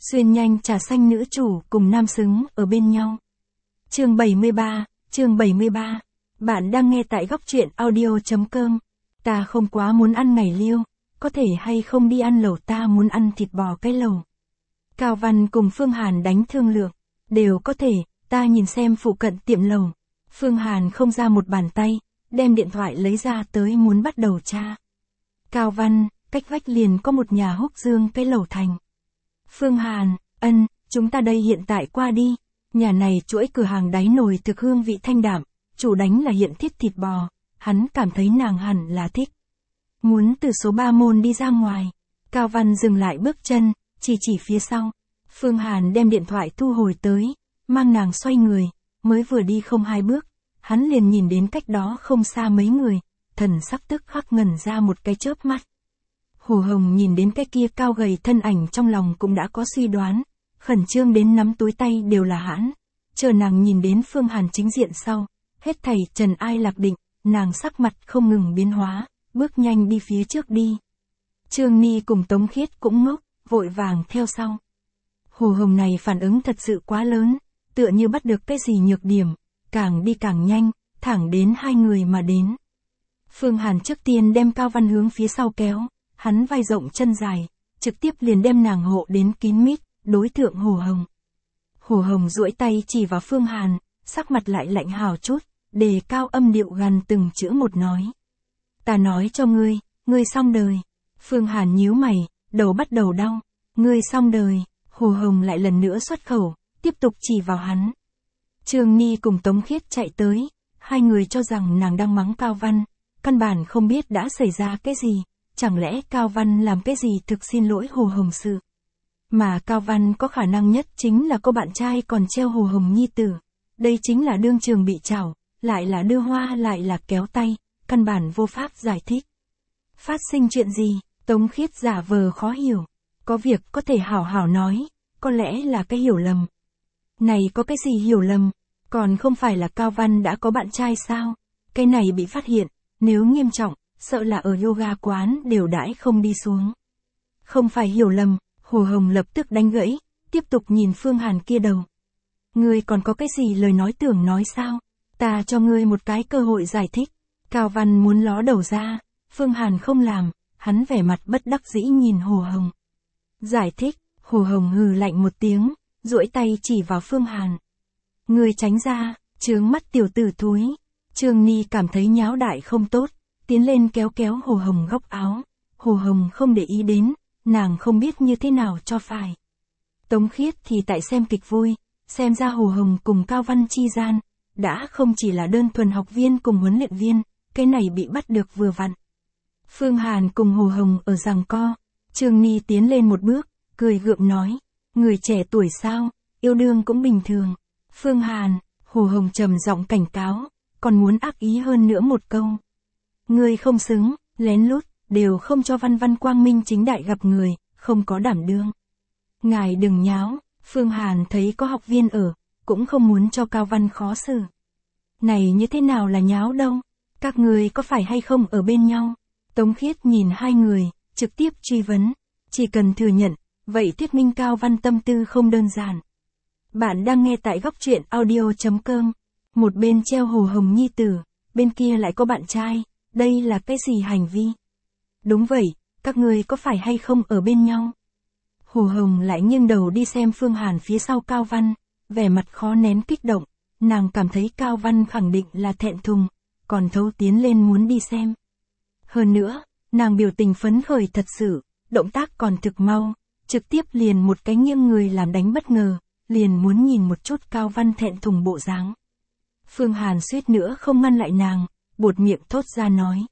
Xuyên nhanh trà xanh nữ chủ cùng nam xứng ở bên nhau. Chương 73. Bạn đang nghe tại góc truyện audio.com. Ta không quá muốn ăn ngày liêu, có thể hay không đi ăn lẩu, ta muốn ăn thịt bò cái lẩu. Cao Văn cùng Phương Hàn đánh thương lượng, đều có thể, ta nhìn xem phụ cận tiệm lẩu. Phương Hàn không ra một bàn tay, đem điện thoại lấy ra tới muốn bắt đầu tra. Cao Văn, cách vách liền có một nhà Húc Dương cái lẩu thành. Phương Hàn, chúng ta đây hiện tại qua đi. Nhà này chuỗi cửa hàng đáy nồi thực hương vị thanh đạm, chủ đánh là hiện thiết thịt bò, hắn cảm thấy nàng hẳn là thích. Muốn từ số 3 môn đi ra ngoài. Cao Văn dừng lại bước chân, chỉ phía sau. Phương Hàn đem điện thoại thu hồi tới, mang nàng xoay người, mới vừa đi không 2 bước, hắn liền nhìn đến cách đó không xa mấy người, thần sắc tức khắc ngẩn ra một cái chớp mắt. Hồ Hồng nhìn đến cái kia cao gầy thân ảnh trong lòng cũng đã có suy đoán, khẩn trương đến nắm túi tay đều là hãn. Chờ nàng nhìn đến Phương Hàn chính diện sau, hết thảy trần ai lạc định, nàng sắc mặt không ngừng biến hóa, bước nhanh đi phía trước đi. Trương Ni cùng Tống Khiết cũng ngốc, vội vàng theo sau. Hồ Hồng này phản ứng thật sự quá lớn, tựa như bắt được cái gì nhược điểm, càng đi càng nhanh, thẳng đến hai người mà đến. Phương Hàn trước tiên đem Cao Văn hướng phía sau kéo, hắn vai rộng chân dài, trực tiếp liền đem nàng hộ đến kín mít, đối thượng Hồ Hồng. Hồ Hồng duỗi tay chỉ vào Phương Hàn, sắc mặt lại lạnh hào chút, đề cao âm điệu gần từng chữ một nói. Ta nói cho ngươi, ngươi xong đời. Phương Hàn nhíu mày, đầu bắt đầu đau. Ngươi xong đời. Hồ Hồng lại lần nữa xuất khẩu, tiếp tục chỉ vào hắn. Trương Ni cùng Tống Khiết chạy tới, hai người cho rằng nàng đang mắng Cao Văn, căn bản không biết đã xảy ra cái gì, chẳng lẽ Cao Văn làm cái gì thực xin lỗi Hồ Hồng sự. Mà Cao Văn có khả năng nhất chính là cô bạn trai còn treo Hồ Hồng nhi tử, đây chính là đương trường bị trảo, lại là đưa hoa lại là kéo tay, căn bản vô pháp giải thích. Phát sinh chuyện gì? Tống Khiết giả vờ khó hiểu, có việc có thể hảo hảo nói, có lẽ là cái hiểu lầm. Này có cái gì hiểu lầm, còn không phải là Cao Văn đã có bạn trai sao? Cái này bị phát hiện, nếu nghiêm trọng, sợ là ở yoga quán đều đãi không đi xuống. Không phải hiểu lầm, Hồ Hồng lập tức đánh gãy, tiếp tục nhìn Phương Hàn kia đầu. Ngươi còn có cái gì lời nói tưởng nói sao? Ta cho ngươi một cái cơ hội giải thích. Cao Văn muốn ló đầu ra, Phương Hàn không làm, hắn vẻ mặt bất đắc dĩ nhìn Hồ Hồng. Giải thích, Hồ Hồng hừ lạnh một tiếng, duỗi tay chỉ vào Phương Hàn. Ngươi tránh ra, chướng mắt tiểu tử thúi. Trương Ni cảm thấy nháo đại không tốt, tiến lên kéo kéo Hồ Hồng góc áo. Hồ Hồng không để ý đến, nàng không biết như thế nào cho phải. Tống Khiết thì tại xem kịch vui, xem ra Hồ Hồng cùng Cao Văn chi gian, đã không chỉ là đơn thuần học viên cùng huấn luyện viên, cái này bị bắt được vừa vặn. Phương Hàn cùng Hồ Hồng ở giằng co, Trương Ni tiến lên một bước, cười gượng nói, người trẻ tuổi sao, yêu đương cũng bình thường. Phương Hàn, Hồ Hồng trầm giọng cảnh cáo, còn muốn ác ý hơn nữa một câu. Ngươi không xứng, lén lút, đều không cho Văn Văn quang minh chính đại gặp người, không có đảm đương. Ngài đừng nháo, Phương Hàn thấy có học viên ở, cũng không muốn cho Cao Văn khó xử. Này như thế nào là nháo đâu, các người có phải hay không ở bên nhau? Tống Khiết nhìn hai người, trực tiếp truy vấn, chỉ cần thừa nhận, vậy thuyết minh Cao Văn tâm tư không đơn giản. Bạn đang nghe tại góc truyện audio.com, một bên treo Hồ Hồng nhi tử, bên kia lại có bạn trai, đây là cái gì hành vi? Đúng vậy, các người có phải hay không ở bên nhau? Hồ Hồng lại nghiêng đầu đi xem Phương Hàn phía sau Cao Văn, vẻ mặt khó nén kích động, nàng cảm thấy Cao Văn khẳng định là thẹn thùng, còn thấu tiến lên muốn đi xem. Hơn nữa, nàng biểu tình phấn khởi thật sự, động tác còn thực mau, trực tiếp liền một cái nghiêng người làm đánh bất ngờ, liền muốn nhìn một chút Cao Văn thẹn thùng bộ dáng. Phương Hàn suýt nữa không ngăn lại nàng, buột miệng thốt ra nói.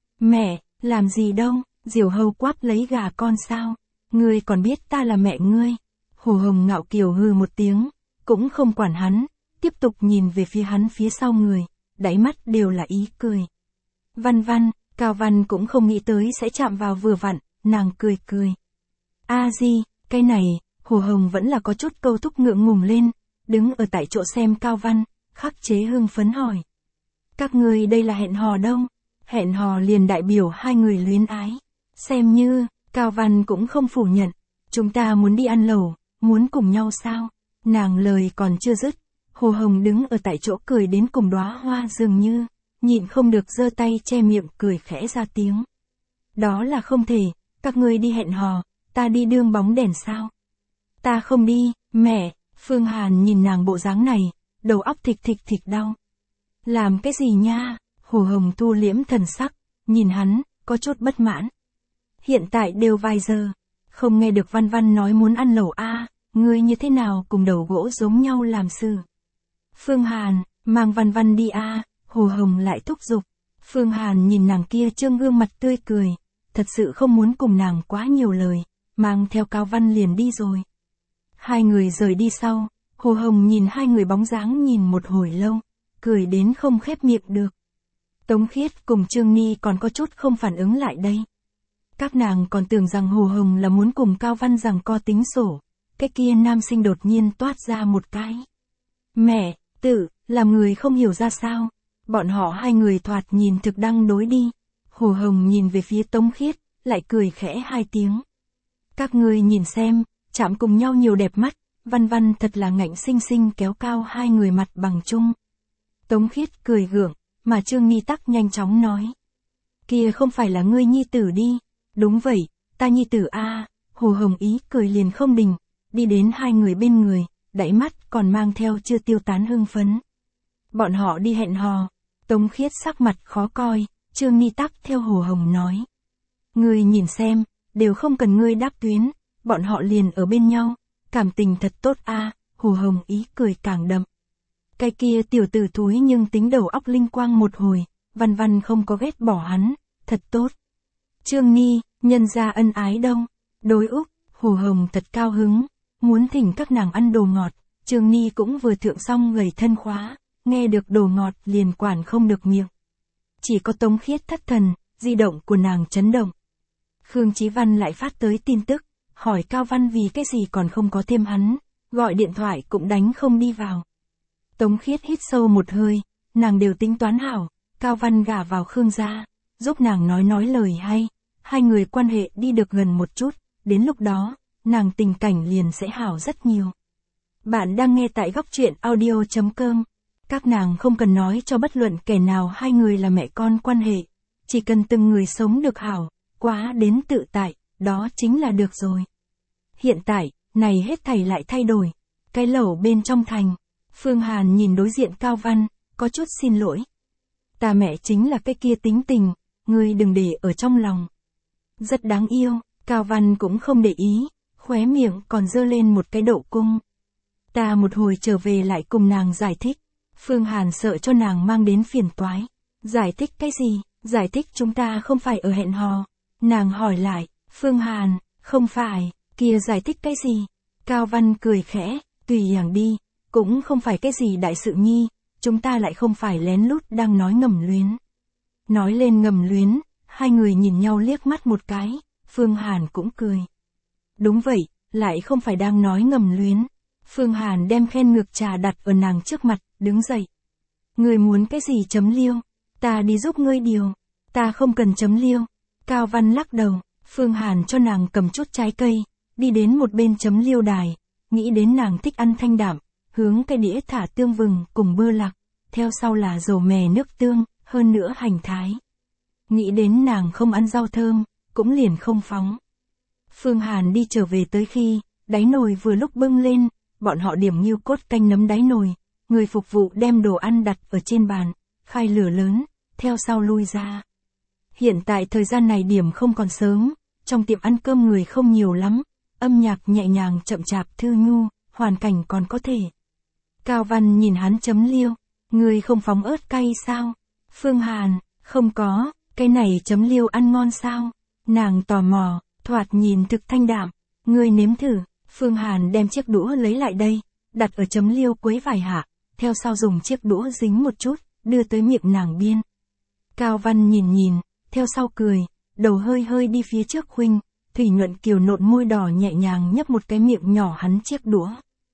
Mẹ, làm gì đâu, diều hâu quát lấy gà con sao, ngươi còn biết ta là mẹ ngươi. Hồ Hồng ngạo kiều hừ một tiếng, cũng không quản hắn, tiếp tục nhìn về phía hắn phía sau người, đáy mắt đều là ý cười. Văn Văn, Cao Văn cũng không nghĩ tới sẽ chạm vào vừa vặn, nàng cười cười. A di, cái này, Hồ Hồng vẫn là có chút câu thúc ngượng ngùng lên, đứng ở tại chỗ xem Cao Văn, khắc chế hưng phấn hỏi. Các người đây là hẹn hò đâu? Hẹn hò liền đại biểu hai người luyến ái. Xem như, Cao Văn cũng không phủ nhận. Chúng ta muốn đi ăn lẩu, muốn cùng nhau sao? Nàng lời còn chưa dứt, Hồ Hồng đứng ở tại chỗ cười đến cùng đóa hoa dường như, nhịn không được giơ tay che miệng cười khẽ ra tiếng. Đó là không thể, các ngươi đi hẹn hò, ta đi đương bóng đèn sao? Ta không đi, mẹ. Phương Hàn nhìn nàng bộ dáng này, đầu óc thịch thịch thịch đau. Làm cái gì nha? Hồ Hồng thu liễm thần sắc, nhìn hắn, có chút bất mãn. Hiện tại đều vài giờ, không nghe được Văn Văn nói muốn ăn lẩu a, ngươi như thế nào cùng đầu gỗ giống nhau làm sự. Phương Hàn, mang Văn Văn đi a, Hồ Hồng lại thúc giục. Phương Hàn nhìn nàng kia trương gương mặt tươi cười, thật sự không muốn cùng nàng quá nhiều lời, mang theo Cao Văn liền đi rồi. Hai người rời đi sau, Hồ Hồng nhìn hai người bóng dáng nhìn một hồi lâu, cười đến không khép miệng được. Tống Khiết cùng Trương Ni còn có chút không phản ứng lại đây. Các nàng còn tưởng rằng Hồ Hồng là muốn cùng Cao Văn rằng co tính sổ, cái kia nam sinh đột nhiên toát ra một cái. Mẹ, làm người không hiểu ra sao, bọn họ hai người thoạt nhìn thực đang đối đi. Hồ Hồng nhìn về phía Tống Khiết, lại cười khẽ hai tiếng. Các ngươi nhìn xem, chạm cùng nhau nhiều đẹp mắt, Văn Văn thật là ngạnh xinh xinh kéo cao hai người mặt bằng chung. Tống Khiết cười gượng, mà Trương Ni tắc nhanh chóng nói. Kia không phải là ngươi nhi tử đi, đúng vậy, ta nhi tử a. Hồ Hồng ý cười liền không đình, đi đến hai người bên người, đáy mắt còn mang theo chưa tiêu tán hưng phấn. Bọn họ đi hẹn hò, Tống Khiết sắc mặt khó coi, Trương Ni tắc theo Hồ Hồng nói. Ngươi nhìn xem, đều không cần ngươi đáp tuyến, bọn họ liền ở bên nhau, cảm tình thật tốt a. Hồ Hồng ý cười càng đậm. Cái kia tiểu tử thúi nhưng tính đầu óc linh quang một hồi, Văn Văn không có ghét bỏ hắn, thật tốt. Trương Ni, nhân ra ân ái đâu, đối Úc, Hồ Hồng thật cao hứng, muốn thỉnh các nàng ăn đồ ngọt, Trương Ni cũng vừa thượng xong gầy thân khóa, nghe được đồ ngọt liền quản không được miệng. Chỉ có Tống Khiết thất thần, di động của nàng chấn động. Khương Chí Văn lại phát tới tin tức, hỏi Cao Văn vì cái gì còn không có thêm hắn, gọi điện thoại cũng đánh không đi vào. Tống Khiết hít sâu một hơi, nàng đều tính toán hảo, Cao Văn gả vào Khương gia, giúp nàng nói lời hay, hai người quan hệ đi được gần một chút, đến lúc đó, nàng tình cảnh liền sẽ hảo rất nhiều. Bạn đang nghe tại góc truyện audio.com, các nàng không cần nói cho bất luận kẻ nào hai người là mẹ con quan hệ, chỉ cần từng người sống được hảo, quá đến tự tại, đó chính là được rồi. Hiện tại, này hết thảy lại thay đổi, cái lẩu bên trong thành. Phương Hàn nhìn đối diện Cao Văn, có chút xin lỗi. Ta mẹ chính là cái kia tính tình, ngươi đừng để ở trong lòng. Rất đáng yêu, Cao Văn cũng không để ý, khóe miệng còn dơ lên một cái độ cung. Ta một hồi trở về lại cùng nàng giải thích. Phương Hàn sợ cho nàng mang đến phiền toái. Giải thích cái gì? Giải thích chúng ta không phải ở hẹn hò. Nàng hỏi lại, Phương Hàn, không phải, kia giải thích cái gì? Cao Văn cười khẽ, tùy nàng đi. Cũng không phải cái gì đại sự nhi, chúng ta lại không phải lén lút đang nói ngầm luyến. Nói lên ngầm luyến, hai người nhìn nhau liếc mắt một cái, Phương Hàn cũng cười. Đúng vậy, lại không phải đang nói ngầm luyến. Phương Hàn đem khen ngược trà đặt ở nàng trước mặt, đứng dậy. Ngươi muốn cái gì chấm liêu? Ta đi giúp ngươi điều. Ta không cần chấm liêu. Cao Văn lắc đầu, Phương Hàn cho nàng cầm chút trái cây, đi đến một bên chấm liêu đài, nghĩ đến nàng thích ăn thanh đạm. Hướng cái đĩa thả tương vừng cùng bơ lạc, theo sau là dầu mè nước tương, hơn nữa hành thái. Nghĩ đến nàng không ăn rau thơm, cũng liền không phóng. Phương Hàn đi trở về tới khi, đáy nồi vừa lúc bưng lên, bọn họ điểm nghêu cốt canh nấm đáy nồi, người phục vụ đem đồ ăn đặt ở trên bàn, khai lửa lớn, theo sau lui ra. Hiện tại thời gian này điểm không còn sớm, trong tiệm ăn cơm người không nhiều lắm, âm nhạc nhẹ nhàng chậm chạp thư nhu, hoàn cảnh còn có thể. Cao Văn nhìn hắn chấm liêu, ngươi không phóng ớt cay sao? Phương Hàn, không có, cái này chấm liêu ăn ngon sao? Nàng tò mò, thoạt nhìn thực thanh đạm, ngươi nếm thử. Phương Hàn đem chiếc đũa lấy lại đây, đặt ở chấm liêu quấy vài hạ, theo sau dùng chiếc đũa dính một chút, đưa tới miệng nàng biên. Cao Văn nhìn, theo sau cười, đầu hơi hơi đi phía trước khuynh, thủy nhuận kiều nộn môi đỏ nhẹ nhàng nhấp một cái miệng nhỏ hắn chiếc đũa.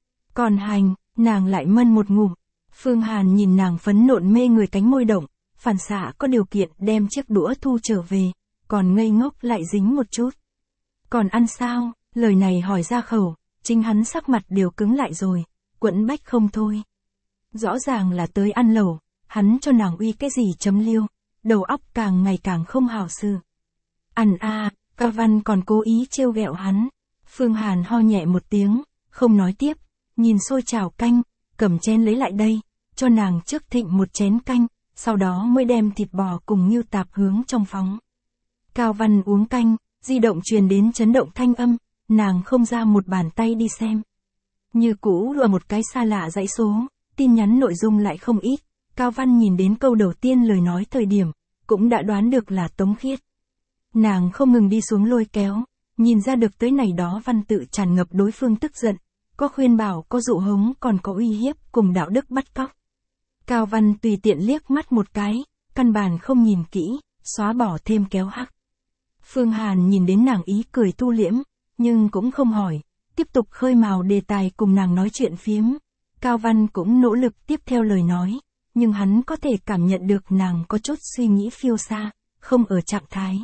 Còn hành, nàng lại mân một ngụm. Phương Hàn nhìn nàng phấn nộn mê người cánh môi động, phản xạ có điều kiện đem chiếc đũa thu trở về, còn ngây ngốc lại dính một chút. Còn ăn sao? Lời này hỏi ra khẩu, chính hắn sắc mặt đều cứng lại rồi, quẫn bách không thôi. Rõ ràng là tới ăn lẩu, hắn cho nàng uy cái gì chấm liêu, đầu óc càng ngày càng không hảo sự. Ăn a, Cao Văn còn cố ý trêu ghẹo hắn. Phương Hàn ho nhẹ một tiếng, không nói tiếp, nhìn xôi chảo canh, cầm chén lấy lại đây, cho nàng trước thịnh một chén canh, sau đó mới đem thịt bò cùng ngưu tạp hướng trong phóng. Cao Văn uống canh, di động truyền đến chấn động thanh âm, nàng không ra một bàn tay đi xem. Như cũ là một cái xa lạ dãy số, tin nhắn nội dung lại không ít, Cao Văn nhìn đến câu đầu tiên lời nói thời điểm, cũng đã đoán được là Tống Khiết. Nàng không ngừng đi xuống lôi kéo, nhìn ra được tới này đó văn tự tràn ngập đối phương tức giận, có khuyên bảo, có dụ hống, còn có uy hiếp, cùng đạo đức bắt cóc. Cao Văn tùy tiện liếc mắt một cái, căn bản không nhìn kỹ, xóa bỏ thêm kéo hắc. Phương Hàn nhìn đến nàng ý cười tu liễm, nhưng cũng không hỏi, tiếp tục khơi mào đề tài cùng nàng nói chuyện phiếm. Cao Văn cũng nỗ lực tiếp theo lời nói, nhưng hắn có thể cảm nhận được nàng có chút suy nghĩ phiêu xa, không ở trạng thái.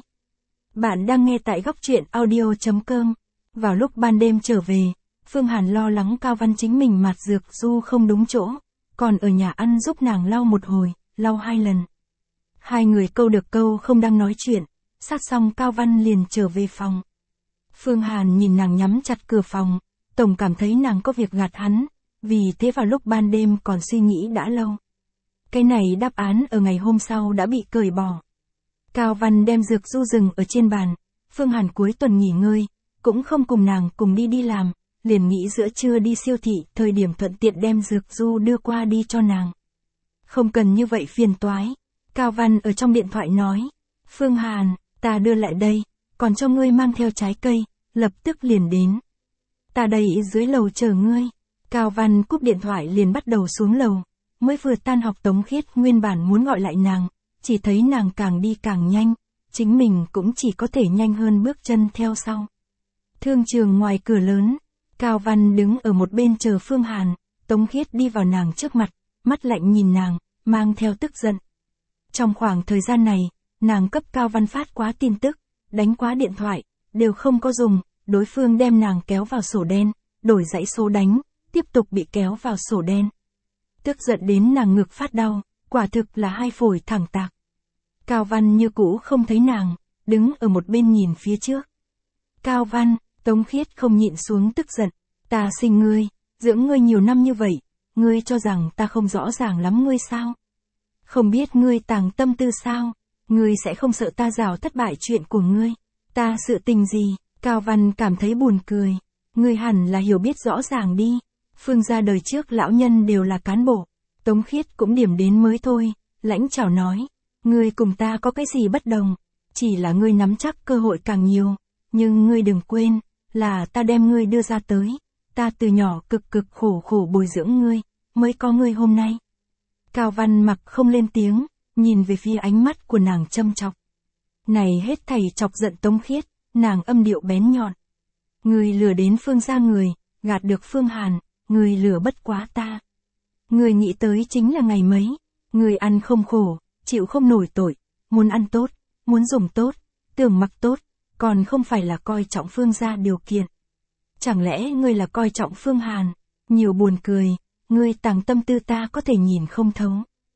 Bạn đang nghe tại góc truyện audio.com. Vào lúc ban đêm trở về, Phương Hàn lo lắng Cao Văn chính mình mạt dược du không đúng chỗ, còn ở nhà ăn giúp nàng lau một hồi, lau 2 lần. Hai người câu được câu không đang nói chuyện, sát xong Cao Văn liền trở về phòng. Phương Hàn nhìn nàng nhắm chặt cửa phòng, tổng cảm thấy nàng có việc gạt hắn, vì thế vào lúc ban đêm còn suy nghĩ đã lâu. Cái này đáp án ở ngày hôm sau đã bị cởi bỏ. Cao Văn đem dược du dừng ở trên bàn, Phương Hàn cuối tuần nghỉ ngơi, cũng không cùng nàng cùng đi làm, liền nghĩ giữa trưa đi siêu thị, thời điểm thuận tiện đem dược du đưa qua đi cho nàng. Không cần như vậy phiền toái, Cao Văn ở trong điện thoại nói, Phương Hàn, ta đưa lại đây, còn cho ngươi mang theo trái cây, lập tức liền đến. Ta đây dưới lầu chờ ngươi. Cao Văn cúp điện thoại liền bắt đầu xuống lầu, mới vừa tan học Tống Khiết nguyên bản muốn gọi lại nàng, chỉ thấy nàng càng đi càng nhanh, chính mình cũng chỉ có thể nhanh hơn bước chân theo sau. Thương trường ngoài cửa lớn, Cao Văn đứng ở một bên chờ Phương Hàn, Tống Khiết đi vào nàng trước mặt, mắt lạnh nhìn nàng, mang theo tức giận. Trong khoảng thời gian này, nàng cấp Cao Văn phát quá tin tức, đánh quá điện thoại, đều không có dùng, đối phương đem nàng kéo vào sổ đen, đổi dãy số đánh, tiếp tục bị kéo vào sổ đen. Tức giận đến nàng ngực phát đau, quả thực là hai phổi thẳng tạc. Cao Văn như cũ không thấy nàng, đứng ở một bên nhìn phía trước. Cao Văn, Tống Khiết không nhịn xuống tức giận, ta sinh ngươi, dưỡng ngươi nhiều năm như vậy, ngươi cho rằng ta không rõ ràng lắm ngươi sao? Không biết ngươi tàng tâm tư sao? Ngươi sẽ không sợ ta rào thất bại chuyện của ngươi? Ta sự tình gì? Cao Văn cảm thấy buồn cười. Ngươi hẳn là hiểu biết rõ ràng đi. Phương gia đời trước lão nhân đều là cán bộ. Tống Khiết cũng điểm đến mới thôi, lãnh chảo nói. Ngươi cùng ta có cái gì bất đồng? Chỉ là ngươi nắm chắc cơ hội càng nhiều. Nhưng ngươi đừng quên, là ta đem ngươi đưa ra tới. Ta từ nhỏ cực cực khổ khổ bồi dưỡng ngươi, mới có ngươi hôm nay. Cao Văn mặc không lên tiếng, nhìn về phía ánh mắt của nàng châm chọc. Này hết thảy chọc giận Tống Khiết, nàng âm điệu bén nhọn. Ngươi lừa đến Phương gia người, gạt được Phương Hàn, ngươi lừa bất quá ta. Ngươi nghĩ tới chính là ngày mấy, ngươi ăn không khổ, chịu không nổi tội, muốn ăn tốt, muốn dùng tốt, tưởng mặc tốt, còn không phải là coi trọng Phương gia điều kiện. Chẳng lẽ ngươi là coi trọng Phương Hàn? Nhiều buồn cười, ngươi tàng tâm tư ta có thể nhìn không thấu.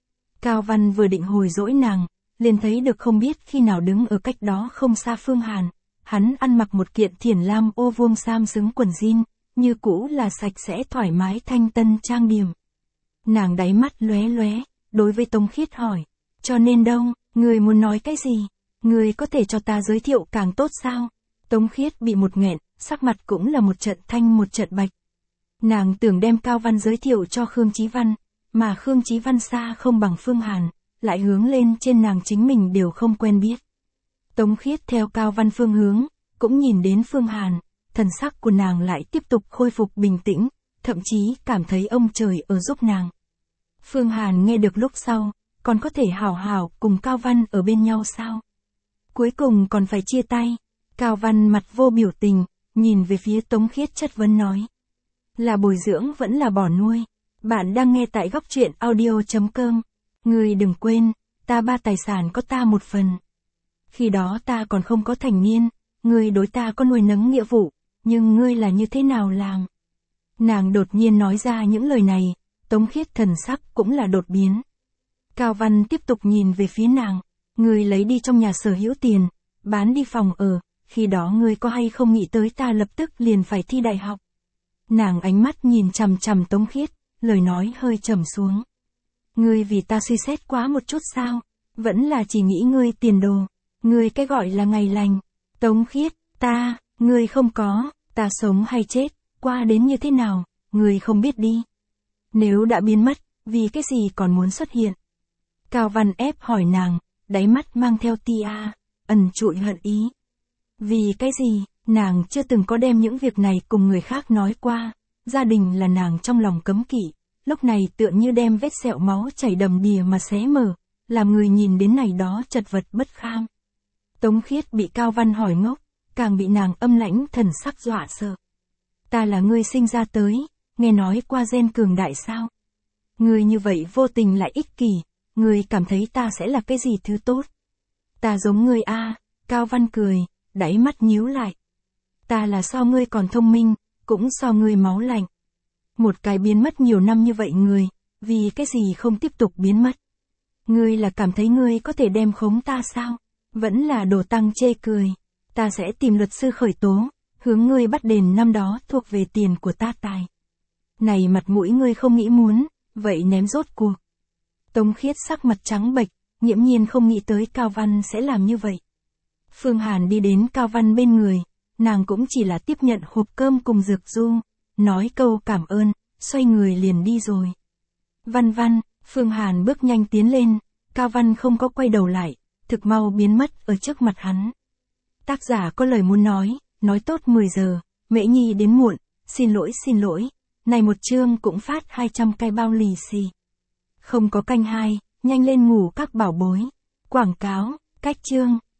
Cao Văn vừa định hồi dỗi nàng, liền thấy được không biết khi nào đứng ở cách đó không xa Phương Hàn. Hắn ăn mặc một kiện thiển lam ô vuông sam xứng quần jean, như cũ là sạch sẽ thoải mái thanh tân trang điểm. Nàng đáy mắt lóe lóe, đối với Tống Khiết hỏi, cho nên đâu, ngươi muốn nói cái gì? Ngươi có thể cho ta giới thiệu càng tốt sao? Tống Khiết bị một nghẹn, sắc mặt cũng là một trận thanh một trận bạch. Nàng tưởng đem Cao Văn giới thiệu cho Khương Chí Văn, mà Khương Chí Văn xa không bằng Phương Hàn, lại hướng lên trên nàng chính mình đều không quen biết. Tống Khiết theo Cao Văn phương hướng, cũng nhìn đến Phương Hàn, thần sắc của nàng lại tiếp tục khôi phục bình tĩnh, thậm chí cảm thấy ông trời ở giúp nàng. Phương Hàn nghe được lúc sau, còn có thể hảo hảo cùng Cao Văn ở bên nhau sao? Cuối cùng còn phải chia tay. Cao Văn mặt vô biểu tình, nhìn về phía Tống Khiết chất vấn nói. Là bồi dưỡng vẫn là bỏ nuôi. Bạn đang nghe tại góc truyện audio.com. Ngươi đừng quên, ta 3 tài sản có ta 1 phần. Khi đó ta còn không có thành niên, ngươi đối ta có nuôi nấng nghĩa vụ, nhưng ngươi là như thế nào làm? Nàng đột nhiên nói ra những lời này, Tống Khiết thần sắc cũng là đột biến. Cao Văn tiếp tục nhìn về phía nàng, ngươi lấy đi trong nhà sở hữu tiền, bán đi phòng ở, khi đó ngươi có hay không nghĩ tới ta lập tức liền phải thi đại học. Nàng ánh mắt nhìn chằm chằm Tống Khiết, lời nói hơi trầm xuống. Ngươi vì ta suy xét quá một chút sao, vẫn là chỉ nghĩ ngươi tiền đồ, ngươi cái gọi là ngày lành. Tống Khiết, ngươi không có, ta sống hay chết, qua đến như thế nào, ngươi không biết đi. Nếu đã biến mất, vì cái gì còn muốn xuất hiện? Cao Văn ép hỏi nàng, đáy mắt mang theo tia, ẩn trụi hận ý. Vì cái gì, nàng chưa từng có đem những việc này cùng người khác nói qua, gia đình là nàng trong lòng cấm kỵ, lúc này tựa như đem vết sẹo máu chảy đầm đìa mà xé mở, làm người nhìn đến này đó chật vật bất kham. Tống Khiết bị Cao Văn hỏi ngốc, càng bị nàng âm lãnh thần sắc dọa sợ. Ta là ngươi sinh ra tới, nghe nói qua gen cường đại sao? Ngươi như vậy vô tình lại ích kỷ, ngươi cảm thấy ta sẽ là cái gì thứ tốt? Ta giống ngươi a, Cao Văn cười, đáy mắt nhíu lại. Ta là so ngươi còn thông minh, cũng so ngươi máu lạnh. Một cái biến mất nhiều năm như vậy người, vì cái gì không tiếp tục biến mất? Ngươi là cảm thấy ngươi có thể đem khống ta sao? Vẫn là đồ tăng chê cười. Ta sẽ tìm luật sư khởi tố, hướng ngươi bắt đền năm đó thuộc về tiền của ta tài. Này mặt mũi ngươi không nghĩ muốn, vậy ném rốt cuộc. Tống Khiết sắc mặt trắng bệch, nghiễm nhiên không nghĩ tới Cao Văn sẽ làm như vậy. Phương Hàn đi đến Cao Văn bên người, nàng cũng chỉ là tiếp nhận hộp cơm cùng dược du, nói câu cảm ơn, xoay người liền đi rồi. Văn, Phương Hàn bước nhanh tiến lên, Cao Văn không có quay đầu lại, thực mau biến mất ở trước mặt hắn. Tác giả có lời muốn nói tốt 10 giờ, Mễ Nhi đến muộn, xin lỗi, này một chương cũng phát 200 cái bao lì xì. Không có canh 2, nhanh lên ngủ các bảo bối. Quảng cáo, cách chương.